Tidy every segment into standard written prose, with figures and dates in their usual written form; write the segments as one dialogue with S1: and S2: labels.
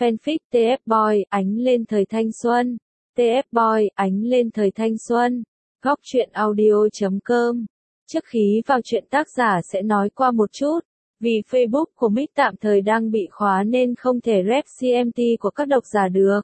S1: Fanfic TF Boy ánh lên thời thanh xuân. TF Boy ánh lên thời thanh xuân. Góc truyện audio.com. Trước khi vào chuyện, tác giả sẽ nói qua một chút. Vì Facebook của Mick tạm thời đang bị khóa nên không thể rep CMT của các độc giả được.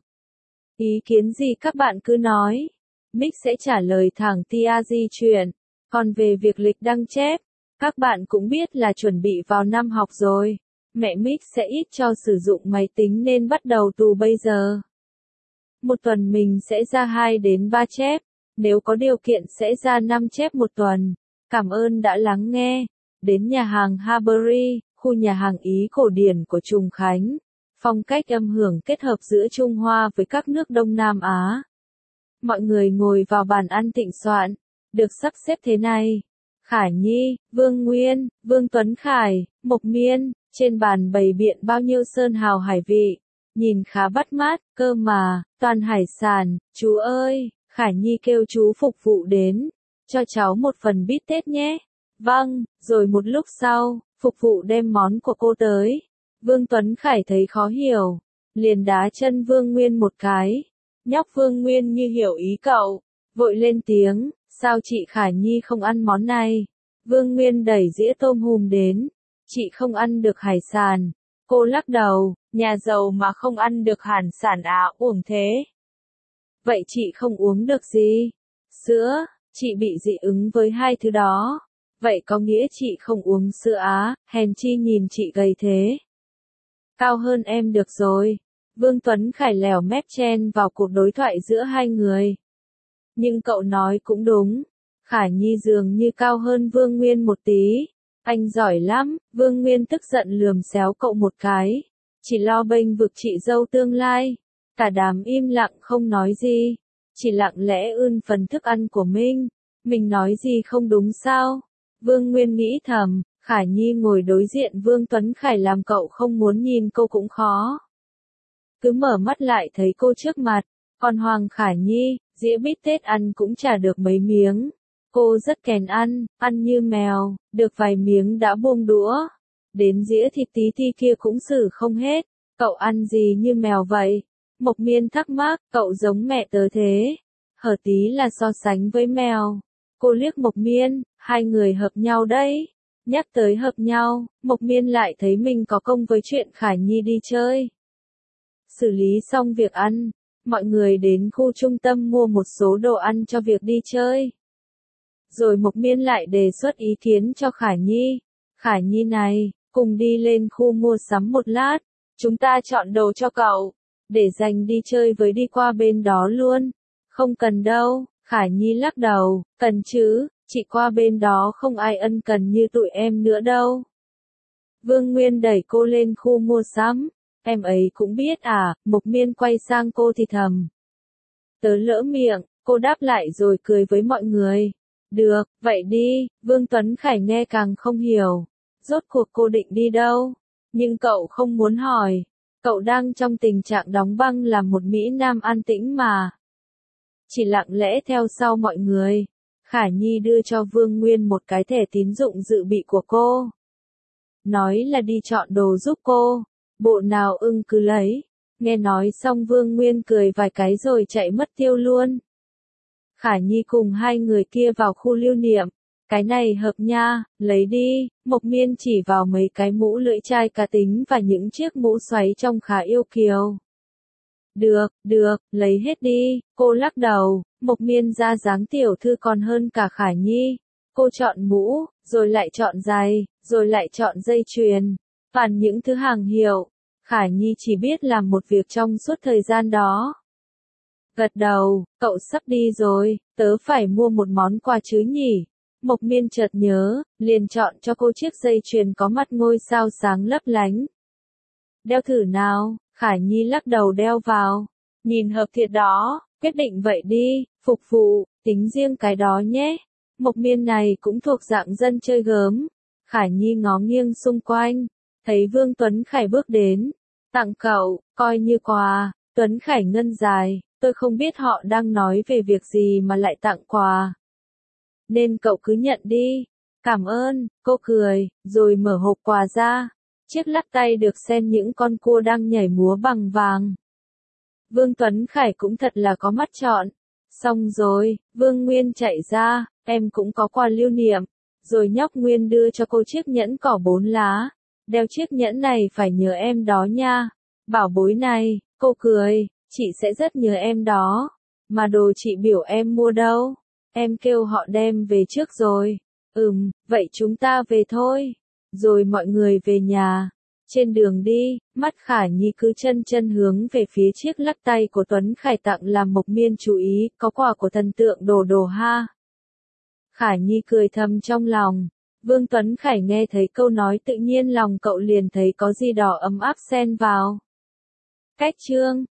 S1: Ý kiến gì các bạn cứ nói. Mick sẽ trả lời thẳng TRG chuyện. Còn về việc lịch đăng chép, các bạn cũng biết là chuẩn bị vào năm học rồi. Mẹ Mick sẽ ít cho sử dụng máy tính nên bắt đầu từ bây giờ. Một tuần mình sẽ ra 2 đến 3 chép. Nếu có điều kiện sẽ ra 5 chép một tuần. Cảm ơn đã lắng nghe. Đến nhà hàng Harbury, khu nhà hàng Ý cổ điển của Trùng Khánh. Phong cách âm hưởng kết hợp giữa Trung Hoa với các nước Đông Nam Á. Mọi người ngồi vào bàn ăn thịnh soạn. Được sắp xếp thế này. Khả Nhi, Vương Nguyên, Vương Tuấn Khải, Mộc Miên. Trên bàn bày biện bao nhiêu sơn hào hải vị. Nhìn khá bắt mắt, cơ mà, toàn hải sản. Chú ơi, Khả Nhi kêu chú phục vụ đến. Cho cháu một phần bít tết nhé. Vâng, rồi một lúc sau, phục vụ đem món của cô tới. Vương Tuấn Khải thấy khó hiểu. Liền đá chân Vương Nguyên một cái. Nhóc Vương Nguyên như hiểu ý cậu. Vội lên tiếng, sao chị Khả Nhi không ăn món này? Vương Nguyên đẩy dĩa tôm hùm đến. Chị không ăn được hải sản. Cô lắc đầu, nhà giàu mà không ăn được hải sản à, uổng thế. Vậy chị không uống được gì? Sữa, chị bị dị ứng với hai thứ đó. Vậy có nghĩa chị không uống sữa á, hèn chi nhìn chị gầy thế. Cao hơn em được rồi. Vương Tuấn Khải lèo mép chen vào cuộc đối thoại giữa hai người. Nhưng cậu nói cũng đúng. Khả Nhi dường như cao hơn Vương Nguyên một tí. Anh giỏi lắm. Vương Nguyên tức giận lườm xéo cậu một cái. Chỉ lo bênh vực chị dâu tương lai. Cả đám im lặng không nói gì. Chỉ lặng lẽ ươn phần thức ăn của mình nói gì không đúng sao? Vương Nguyên nghĩ thầm, Khả Nhi ngồi đối diện Vương Tuấn Khải làm cậu không muốn nhìn cô cũng khó. Cứ mở mắt lại thấy cô trước mặt, còn Hoàng Khả Nhi, dĩa bít tết ăn cũng chả được mấy miếng. Cô rất kèn ăn như mèo, được vài miếng đã buông đũa. Đến dĩa thịt tí ti kia cũng xử không hết, cậu ăn gì như mèo vậy? Mộc Miên thắc mắc, cậu giống mẹ tớ thế. Hở tí là so sánh với mèo. Cô liếc Mộc Miên, hai người hợp nhau đấy. Nhắc tới hợp nhau, Mộc Miên lại thấy mình có công với chuyện Khả Nhi đi chơi. Xử lý xong việc ăn, mọi người đến khu trung tâm mua một số đồ ăn cho việc đi chơi. Rồi Mộc Miên lại đề xuất ý kiến cho Khả Nhi. Khả Nhi này, cùng đi lên khu mua sắm một lát. Chúng ta chọn đồ cho cậu, để dành đi chơi với đi qua bên đó luôn. Không cần đâu, Khả Nhi lắc đầu, cần chứ, chị qua bên đó không ai ân cần như tụi em nữa đâu. Vương Nguyên đẩy cô lên khu mua sắm. Em ấy cũng biết à, Mộc Miên quay sang cô thì thầm. Tớ lỡ miệng, cô đáp lại rồi cười với mọi người. Được, vậy đi, Vương Tuấn Khải nghe càng không hiểu. Rốt cuộc cô định đi đâu? Nhưng cậu không muốn hỏi. Cậu đang trong tình trạng đóng băng làm một Mỹ Nam an tĩnh mà. Chỉ lặng lẽ theo sau mọi người. Khả Nhi đưa cho Vương Nguyên một cái thẻ tín dụng dự bị của cô. Nói là đi chọn đồ giúp cô. Bộ nào ưng cứ lấy. Nghe nói xong Vương Nguyên cười vài cái rồi chạy mất tiêu luôn. Khả Nhi cùng hai người kia vào khu lưu niệm. Cái này hợp nha, lấy đi. Mộc Miên chỉ vào mấy cái mũ lưỡi chai cá tính và những chiếc mũ xoáy trông khá yêu kiều. Được, lấy hết đi. Cô lắc đầu. Mộc Miên ra dáng tiểu thư còn hơn cả Khả Nhi. Cô chọn mũ, rồi lại chọn giày, rồi lại chọn dây chuyền. Toàn những thứ hàng hiệu. Khả Nhi chỉ biết làm một việc trong suốt thời gian đó. Gật đầu, cậu sắp đi rồi, tớ phải mua một món quà chứ nhỉ? Mộc Miên chợt nhớ, liền chọn cho cô chiếc dây chuyền có mắt ngôi sao sáng lấp lánh. Đeo thử nào, Khả Nhi lắc đầu đeo vào. Nhìn hợp thiệt đó, quyết định vậy đi, phục vụ, tính riêng cái đó nhé. Mộc Miên này cũng thuộc dạng dân chơi gớm. Khả Nhi ngó nghiêng xung quanh, thấy Vương Tuấn Khải bước đến. Tặng cậu, coi như quà. Tuấn Khải ngân dài, tôi không biết họ đang nói về việc gì mà lại tặng quà. Nên cậu cứ nhận đi. Cảm ơn, cô cười, rồi mở hộp quà ra. Chiếc lắc tay được xen những con cua đang nhảy múa bằng vàng. Vương Tuấn Khải cũng thật là có mắt trọn. Xong rồi, Vương Nguyên chạy ra, em cũng có quà lưu niệm. Rồi nhóc Nguyên đưa cho cô chiếc nhẫn cỏ 4 lá. Đeo chiếc nhẫn này phải nhớ em đó nha. Bảo bối này, cô cười, chị sẽ rất nhớ em đó. Mà đồ chị biểu em mua đâu? Em kêu họ đem về trước rồi. Vậy chúng ta về thôi. Rồi mọi người về nhà. Trên đường đi, mắt Khả Nhi cứ chân hướng về phía chiếc lắc tay của Tuấn Khải tặng làm Mộc Miên chú ý, có quà của thần tượng đồ đồ ha. Khả Nhi cười thầm trong lòng. Vương Tuấn Khải nghe thấy câu nói tự nhiên lòng cậu liền thấy có gì đó ấm áp xen vào. Cách chương